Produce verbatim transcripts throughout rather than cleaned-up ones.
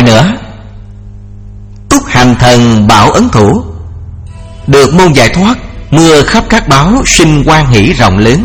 nữa, Túc Hành Thần Bảo Ấn Thủ, được môn giải thoát, mưa khắp các báo, sinh hoan hỷ rộng lớn.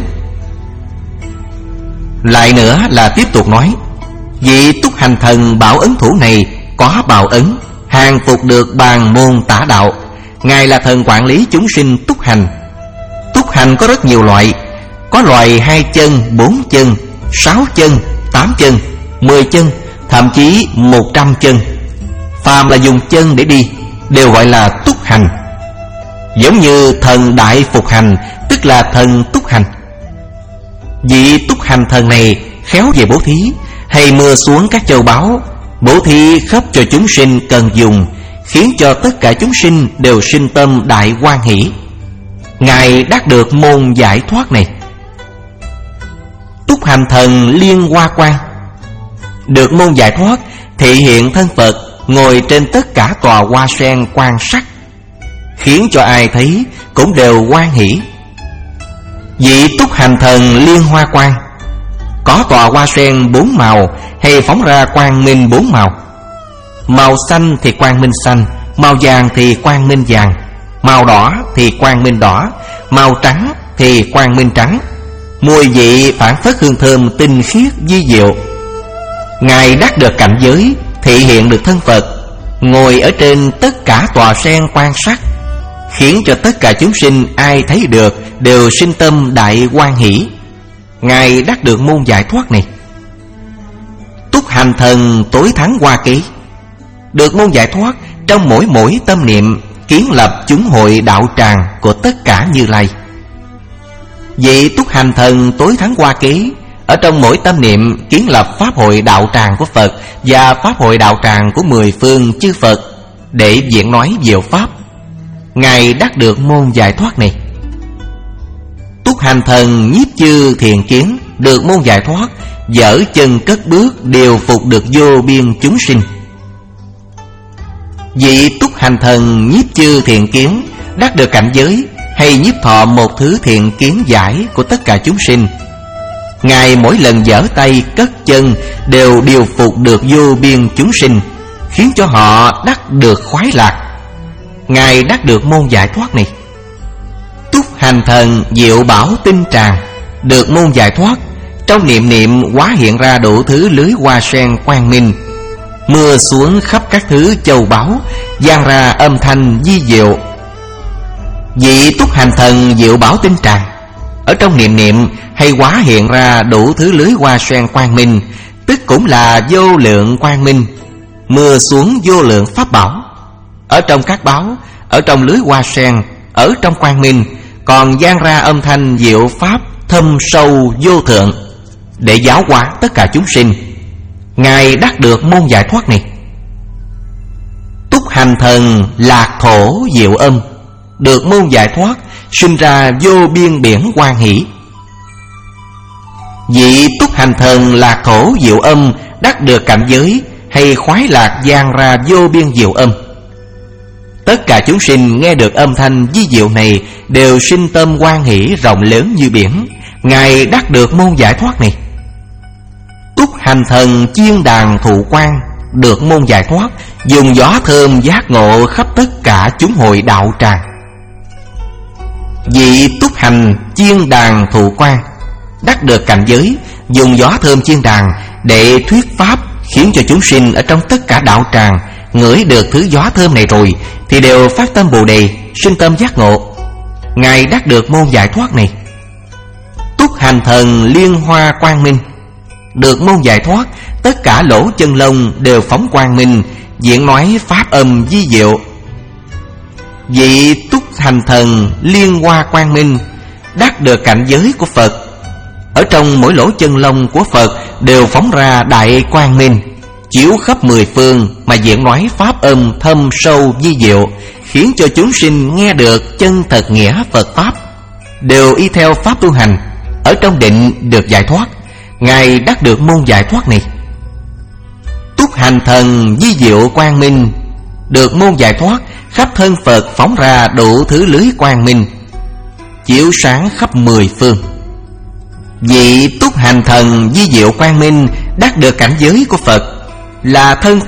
Lại nữa là tiếp tục nói, vị Túc Hành Thần Bảo Ấn Thủ này có bảo ấn, hàng phục được bàn môn tả đạo. Ngài là thần quản lý chúng sinh túc hành. Túc hành có rất nhiều loại, có loài hai chân, bốn chân, sáu chân, tám chân, mười chân, thậm chí một trăm chân. Phàm là dùng chân để đi đều gọi là túc hành. Giống như thần đại phục hành, tức là thần túc hành. Vị túc hành thần này khéo về bố thí, hay mưa xuống các châu báu, bố thí khắp cho chúng sinh cần dùng, khiến cho tất cả chúng sinh đều sinh tâm đại hoan hỷ. Ngài đắc được môn giải thoát này. Túc Hành Thần Liên Hoa Quan, được môn giải thoát, thị hiện thân Phật ngồi trên tất cả tòa hoa sen quan sắc, khiến cho ai thấy cũng đều hoan hỷ. Vị Túc Hành Thần Liên Hoa Quan có tòa hoa sen bốn màu, hay phóng ra quang minh bốn màu. Màu xanh thì quang minh xanh, màu vàng thì quang minh vàng, màu đỏ thì quang minh đỏ, màu trắng thì quang minh trắng. Mùi vị phảng phất hương thơm tinh khiết vi diệu. Ngài đắc được cảnh giới, thị hiện được thân Phật, ngồi ở trên tất cả tòa sen quan sát, khiến cho tất cả chúng sinh ai thấy được đều sinh tâm đại hoan hỷ. Ngài đắc được môn giải thoát này. Túc Hành Thần Tối Thắng Hoa Ký, được môn giải thoát, trong mỗi mỗi tâm niệm kiến lập chúng hội đạo tràng của tất cả Như Lai. Vị Túc Hành Thần Tối Thắng Hoa Ký ở trong mỗi tâm niệm kiến lập pháp hội đạo tràng của Phật và pháp hội đạo tràng của mười phương chư Phật để diễn nói diệu pháp. Ngài đắc được môn giải thoát này. Túc Hành Thần Nhiếp Chư Thiền Kiến, được môn giải thoát, dở chân cất bước điều phục được vô biên chúng sinh. Vị Túc Hành Thần Nhiếp Chư Thiền Kiến đắc được cảnh giới, hay nhiếp thọ một thứ thiện kiến giải của tất cả chúng sinh. Ngài mỗi lần giở tay cất chân đều điều phục được vô biên chúng sinh, khiến cho họ đắc được khoái lạc. Ngài đắc được môn giải thoát này. Túc Hành Thần Diệu Bảo Tinh Tràng, được môn giải thoát, trong niệm niệm hóa hiện ra đủ thứ lưới hoa sen quang minh, mưa xuống khắp các thứ châu báu, vang ra âm thanh vi diệu. Vị Túc Hành Thần Diệu Bảo Tinh Tràng ở trong niệm niệm hay hóa hiện ra đủ thứ lưới hoa sen quang minh, tức cũng là vô lượng quang minh, mưa xuống vô lượng pháp bảo. Ở trong các báo, ở trong lưới hoa sen, ở trong quang minh, còn vang ra âm thanh diệu pháp thâm sâu vô thượng, để giáo hóa tất cả chúng sinh. Ngài đắc được môn giải thoát này. Túc Hành Thần Lạc Thổ Diệu Âm, được môn giải thoát, sinh ra vô biên biển hoan hỷ. Vị Túc Hành Thần Lạc Thổ Diệu Âm đắc được cảnh giới, hay khoái lạc vang ra vô biên diệu âm. Tất cả chúng sinh nghe được âm thanh vi diệu này đều sinh tâm hoan hỷ rộng lớn như biển. Ngài đắc được môn giải thoát này. Túc Hành Thần Chiên Đàn Thụ Quan, được môn giải thoát, dùng gió thơm giác ngộ khắp tất cả chúng hội đạo tràng. Vị Túc Hành Chiên Đàn Thụ Quan đắc được cảnh giới, dùng gió thơm chiên đàn để thuyết pháp, khiến cho chúng sinh ở trong tất cả đạo tràng ngửi được thứ gió thơm này rồi thì đều phát tâm Bồ Đề, sinh tâm giác ngộ. Ngài đắc được môn giải thoát này. Túc Hành Thần Liên Hoa Quang Minh, được môn giải thoát, tất cả lỗ chân lông đều phóng quang minh, diễn nói pháp âm vi diệu. Vị Túc Hành Thần Liên Hoa Quang Minh đắc được cảnh giới của Phật. Ở trong mỗi lỗ chân lông của Phật đều phóng ra đại quang minh, chiếu khắp mười phương mà diễn nói pháp âm thâm sâu vi diệu, khiến cho chúng sinh nghe được chân thật nghĩa Phật pháp, đều y theo pháp tu hành, ở trong định được giải thoát. Ngài đắc được môn giải thoát này. Túc Hành Thần Vi Diệu Quang Minh, được môn giải thoát, khắp thân Phật phóng ra đủ thứ lưới quang minh, chiếu sáng khắp mười phương. Vị Túc Hành Thần Vi Diệu Quang Minh đắc được cảnh giới của Phật, là thân Phật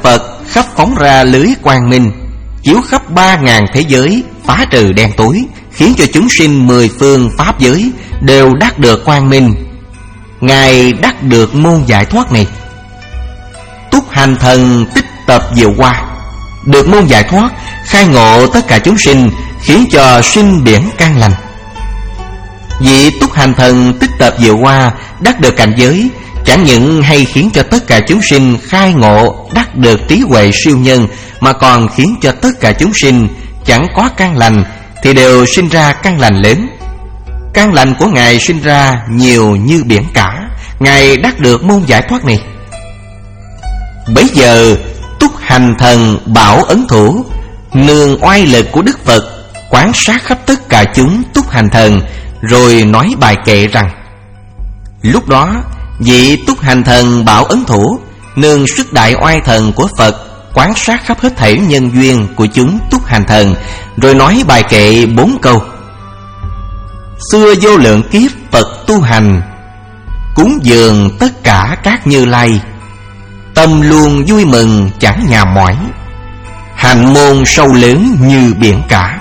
khắp phóng ra lưới quang minh, chiếu khắp ba ngàn thế giới, phá trừ đen tối, khiến cho chúng sinh mười phương pháp giới đều đắc được quang minh. Ngài đắc được môn giải thoát này. Túc hành thần tích tập diệu hoa, được môn giải thoát, khai ngộ tất cả chúng sinh, khiến cho sinh biển căn lành. Vị túc hành thần tích tập diệu hoa đắc được cảnh giới, chẳng những hay khiến cho tất cả chúng sinh khai ngộ đắc được trí huệ siêu nhân, mà còn khiến cho tất cả chúng sinh chẳng có căn lành thì đều sinh ra căn lành lớn. Căn lành của Ngài sinh ra nhiều như biển cả. Ngài đắc được môn giải thoát này. Bấy giờ túc hành thần bảo ấn thủ, nương oai lực của Đức Phật, quán sát khắp tất cả chúng túc hành thần, rồi nói bài kệ rằng: lúc đó vị túc hành thần bảo ấn thủ nương sức đại oai thần của Phật, quán sát khắp hết thảy nhân duyên của chúng túc hành thần, rồi nói bài kệ bốn câu: xưa vô lượng kiếp Phật tu hành, cúng dường tất cả các Như Lai, tâm luôn vui mừng chẳng nhà mỏi, hạnh môn sâu lớn như biển cả.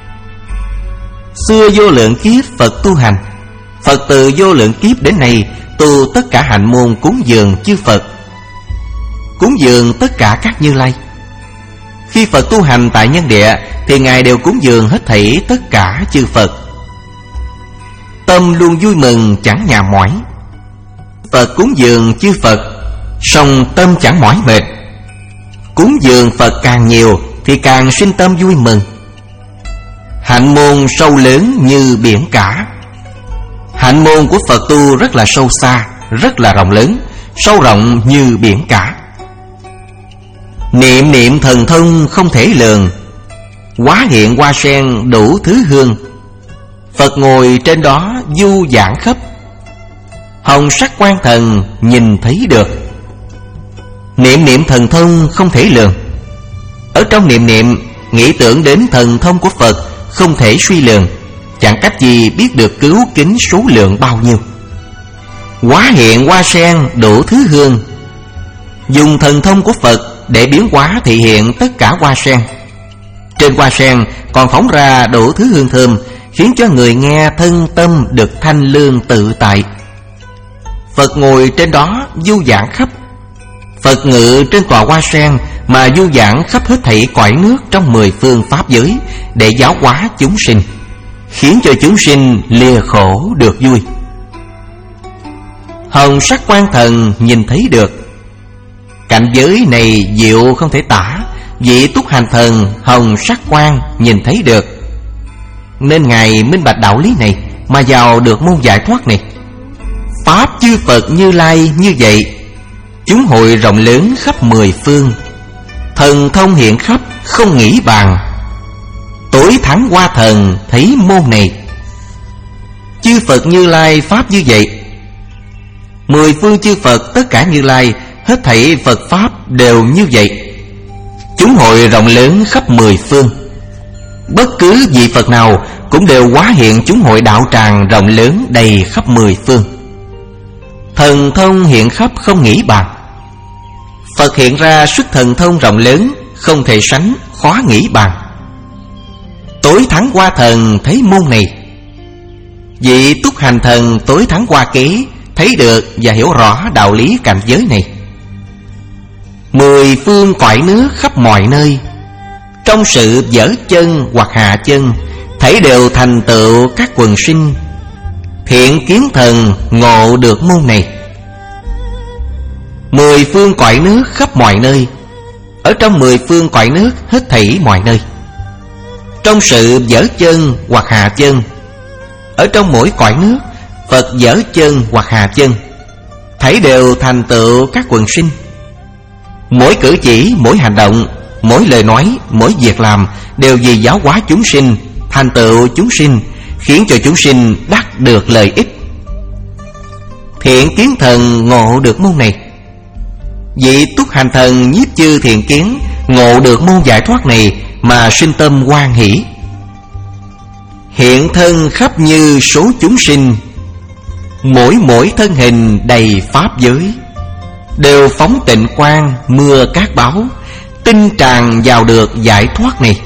Xưa vô lượng kiếp Phật tu hành, Phật từ vô lượng kiếp đến nay tu tất cả hạnh môn cúng dường chư Phật, cúng dường tất cả các Như Lai. Khi Phật tu hành tại nhân địa thì Ngài đều cúng dường hết thảy tất cả chư Phật, tâm luôn vui mừng chẳng nhà mỏi. Phật cúng dường chư Phật, song tâm chẳng mỏi mệt. Cúng dường Phật càng nhiều thì càng sinh tâm vui mừng. Hạnh môn sâu lớn như biển cả. Hạnh môn của Phật tu rất là sâu xa, rất là rộng lớn, sâu rộng như biển cả. Niệm niệm thần thông không thể lường, hóa hiện hoa sen đủ thứ hương. Phật ngồi trên đó du giảng khắp, hồng sắc quan thần nhìn thấy được. Niệm niệm thần thông không thể lường. Ở trong niệm niệm nghĩ tưởng đến thần thông của Phật không thể suy lường, chẳng cách gì biết được cứu kính số lượng bao nhiêu. Hóa hiện hoa sen đủ thứ hương, dùng thần thông của Phật để biến hóa thị hiện tất cả hoa sen. Trên hoa sen còn phóng ra đủ thứ hương thơm, khiến cho người nghe thân tâm được thanh lương tự tại. Phật ngồi trên đó du giảng khắp. Phật ngự trên tòa hoa sen mà du giảng khắp hết thảy cõi nước trong mười phương pháp giới, để giáo hóa chúng sinh, khiến cho chúng sinh lìa khổ được vui. Hồng sắc quan thần nhìn thấy được. Cảnh giới này diệu không thể tả. Vị túc hành thần hồng sắc quan nhìn thấy được, nên Ngài minh bạch đạo lý này mà vào được môn giải thoát này. Pháp chư Phật Như Lai như vậy, chúng hội rộng lớn khắp mười phương, thần thông hiện khắp không nghĩ bàn. Tối thắng hoa thần thấy môn này. Chư Phật Như Lai pháp như vậy, mười phương chư Phật tất cả Như Lai, hết thảy Phật pháp đều như vậy. Chúng hội rộng lớn khắp mười phương. Bất cứ vị Phật nào cũng đều hóa hiện chúng hội đạo tràng rộng lớn đầy khắp mười phương. Thần thông hiện khắp không nghĩ bàn. Phật hiện ra sức thần thông rộng lớn, không thể sánh, khó nghĩ bàn. Tối thắng hoa thần thấy môn này. Vị túc hành thần tối thắng hoa kế thấy được và hiểu rõ đạo lý cảnh giới này. Mười phương cõi nước khắp mọi nơi, trong sự dở chân hoặc hạ chân, thấy đều thành tựu các quần sinh. Thiện kiến thần ngộ được môn này. Mười phương cõi nước khắp mọi nơi, ở trong mười phương cõi nước hết thảy mọi nơi, trong sự dở chân hoặc hạ chân, ở trong mỗi cõi nước Phật dở chân hoặc hạ chân, thấy đều thành tựu các quần sinh. Mỗi cử chỉ, mỗi hành động, mỗi lời nói, mỗi việc làm đều vì giáo hóa chúng sinh, thành tựu chúng sinh, khiến cho chúng sinh đắc được lợi ích. Thiện kiến thần ngộ được môn này. Vị túc hành thần nhiếp chư thiện kiến ngộ được môn giải thoát này mà sinh tâm hoan hỷ. Hiện thân khắp như số chúng sinh, mỗi mỗi thân hình đầy pháp giới, đều phóng tịnh quang mưa cát báo, tinh tràn vào được giải thoát này.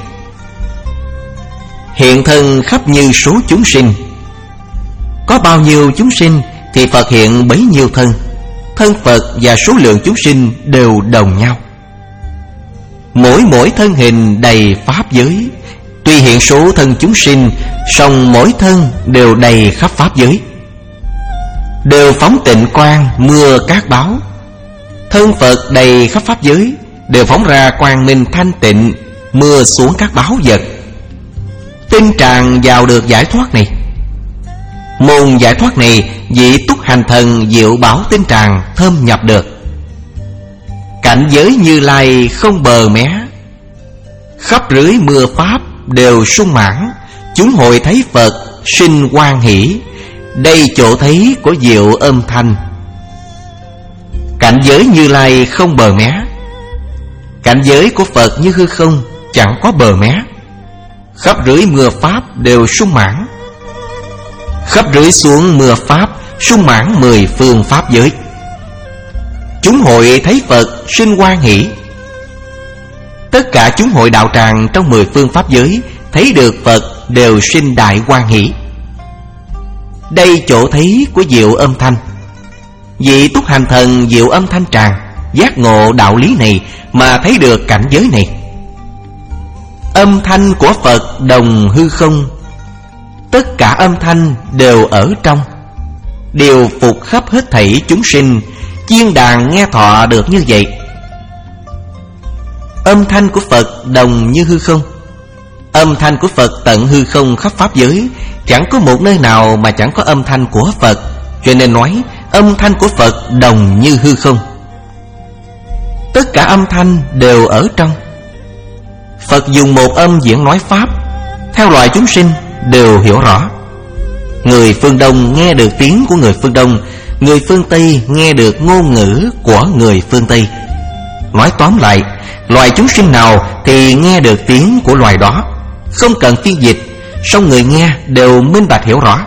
Hiện thân khắp như số chúng sinh. Có bao nhiêu chúng sinh thì Phật hiện bấy nhiêu thân. Thân Phật và số lượng chúng sinh đều đồng nhau. Mỗi mỗi thân hình đầy pháp giới. Tuy hiện số thân chúng sinh, song mỗi thân đều đầy khắp pháp giới, đều phóng tịnh quang mưa cát báo. Thân Phật đầy khắp pháp giới, đều phóng ra quang minh thanh tịnh, mưa xuống các báo vật. Tinh tràn vào được giải thoát này. Môn giải thoát này vị túc hành thần diệu bảo tinh tràn thâm nhập được. Cảnh giới Như Lai không bờ mé. Khắp rưới mưa pháp đều sung mãn. Chúng hội thấy Phật sinh hoan hỷ. Đây chỗ thấy của diệu âm thanh. Cảnh giới Như Lai không bờ mé. Cảnh giới của Phật như hư không, chẳng có bờ mé. Khắp rưới mưa pháp đều sung mãn. Khắp rưới xuống mưa pháp sung mãn mười phương pháp giới. Chúng hội thấy Phật sinh hoan hỷ. Tất cả chúng hội đạo tràng trong mười phương pháp giới thấy được Phật đều sinh đại hoan hỷ. Đây chỗ thấy của diệu âm thanh. Vị túc hành thần diệu âm thanh tràng giác ngộ đạo lý này mà thấy được cảnh giới này. Âm thanh của Phật đồng hư không. Tất cả âm thanh đều ở trong, điều phục khắp hết thảy chúng sinh. Chiên đàn nghe thọ được như vậy. Âm thanh của Phật đồng như hư không. Âm thanh của Phật tận hư không khắp pháp giới. Chẳng có một nơi nào mà chẳng có âm thanh của Phật. Cho nên nói âm thanh của Phật đồng như hư không. Tất cả âm thanh đều ở trong. Phật dùng một âm diễn nói pháp, theo loại chúng sinh đều hiểu rõ. Người phương Đông nghe được tiếng của người phương Đông, người phương Tây nghe được ngôn ngữ của người phương Tây. Nói tóm lại, loài chúng sinh nào thì nghe được tiếng của loài đó, không cần phiên dịch, song người nghe đều minh bạch hiểu rõ.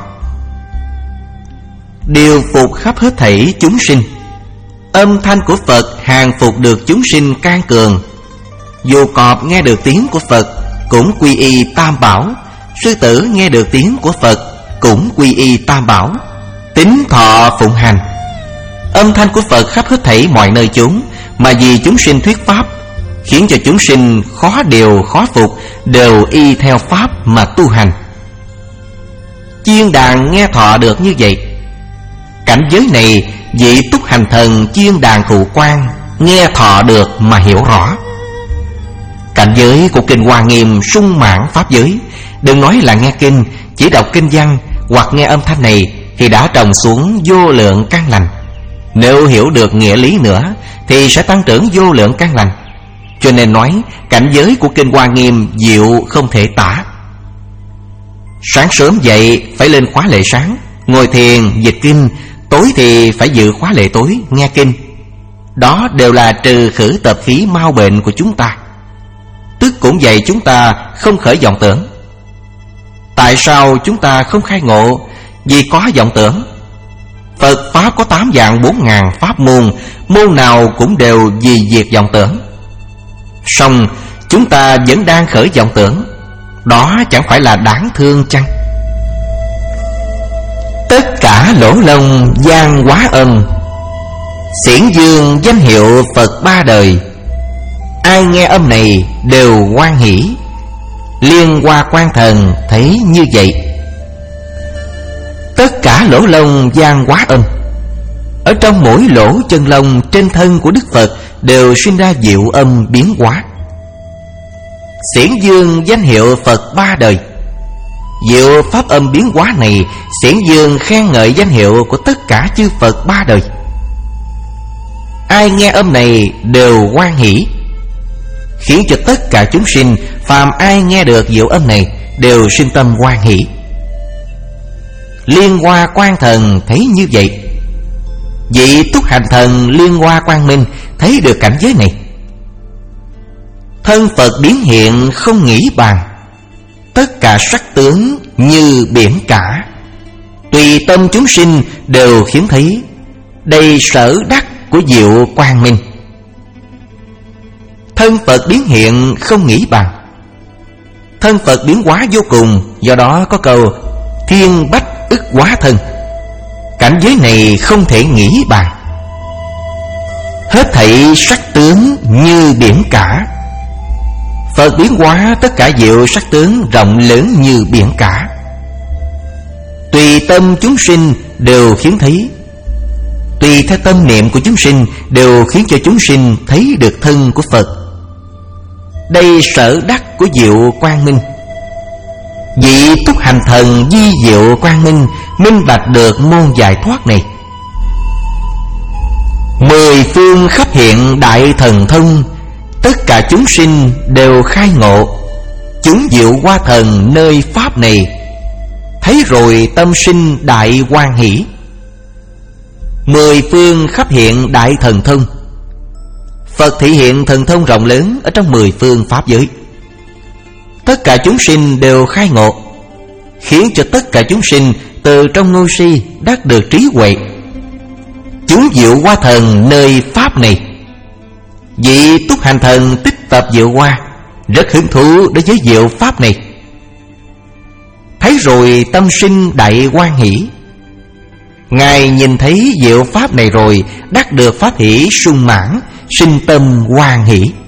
Điều phục khắp hết thảy chúng sinh. Âm thanh của Phật hàng phục được chúng sinh can cường. Dù cọp nghe được tiếng của Phật cũng quy y Tam Bảo. Sư tử nghe được tiếng của Phật cũng quy y Tam Bảo, tín thọ phụng hành. Âm thanh của Phật khắp hết thảy mọi nơi chốn, mà vì chúng sinh thuyết pháp, khiến cho chúng sinh khó điều khó phục, đều y theo pháp mà tu hành. Chiên đàn nghe thọ được như vậy. Cảnh giới này vị túc hành thần chiên đàn thụ quan nghe thọ được mà hiểu rõ. Cảnh giới của Kinh Hoa Nghiêm sung mãn pháp giới. Đừng nói là nghe kinh, chỉ đọc kinh văn hoặc nghe âm thanh này thì đã trồng xuống vô lượng căn lành. Nếu hiểu được nghĩa lý nữa thì sẽ tăng trưởng vô lượng căn lành. Cho nên nói cảnh giới của Kinh Hoa Nghiêm diệu không thể tả. Sáng sớm dậy phải lên khóa lệ sáng, ngồi thiền dịch kinh. Tối thì phải dự khóa lệ tối nghe kinh. Đó đều là trừ khử tập khí mau bệnh của chúng ta. Tức cũng dạy chúng ta không khởi vọng tưởng. Tại sao chúng ta không khai ngộ? Vì có vọng tưởng. Phật Pháp có tám vạn bốn ngàn pháp môn, môn nào cũng đều vì diệt vọng tưởng. Song chúng ta vẫn đang khởi vọng tưởng. Đó chẳng phải là đáng thương chăng? Tất cả lỗ lông gian quá âm, xiển dương danh hiệu Phật ba đời. Ai nghe âm này đều hoan hỷ. Liên Hoa Quan Thần thấy như vậy. Tất cả lỗ lông gian quá âm. Ở trong mỗi lỗ chân lông trên thân của Đức Phật đều sinh ra diệu âm biến hóa. Xiển dương danh hiệu Phật ba đời. Diệu pháp âm biến hóa này, xiển dương khen ngợi danh hiệu của tất cả chư Phật ba đời. Ai nghe âm này đều hoan hỷ, khiến cho tất cả chúng sinh phàm ai nghe được diệu âm này đều sinh tâm hoan hỷ. Liên Hoa Quan Thần thấy như vậy. Vị túc hành thần Liên Hoa Quang Minh thấy được cảnh giới này. Thân Phật biến hiện không nghĩ bàn. Tất cả sắc tướng như biển cả. Tùy tâm chúng sinh đều khiếm thấy. Đây sở đắc của diệu quang minh. thân Phật biến hiện không nghĩ bàn. Thân Phật biến hóa vô cùng, do đó có câu thiên bách ức hóa thân. Cảnh giới này không thể nghĩ bàn. Hết thảy sắc tướng như biển cả. Phật biến hóa tất cả diệu sắc tướng rộng lớn như biển cả. Tùy tâm chúng sinh đều khiến thấy. Tùy theo tâm niệm của chúng sinh đều khiến cho chúng sinh thấy được thân của Phật. Đây sở đắc của diệu quang minh. Vị túc hành thần di diệu quang minh minh bạch được môn giải thoát này. Mười phương khắp hiện đại thần thông, tất cả chúng sinh đều khai ngộ. Chúng diệu hoa thần nơi pháp này, thấy rồi tâm sinh đại hoan hỷ. Mười phương khắp hiện đại thần thông. Phật thị hiện thần thông rộng lớn ở trong mười phương pháp giới. Tất cả chúng sinh đều khai ngộ, khiến cho tất cả chúng sinh từ trong ngu si đắc được trí huệ. Chúng diệu hoa thần nơi pháp này. Vị túc hành thần tích tập diệu hoa rất hứng thú đối với diệu pháp này. Thấy rồi tâm sinh đại hoan hỷ. Ngài nhìn thấy diệu pháp này rồi đắc được pháp hỷ sung mãn, sinh tâm hoan hỷ.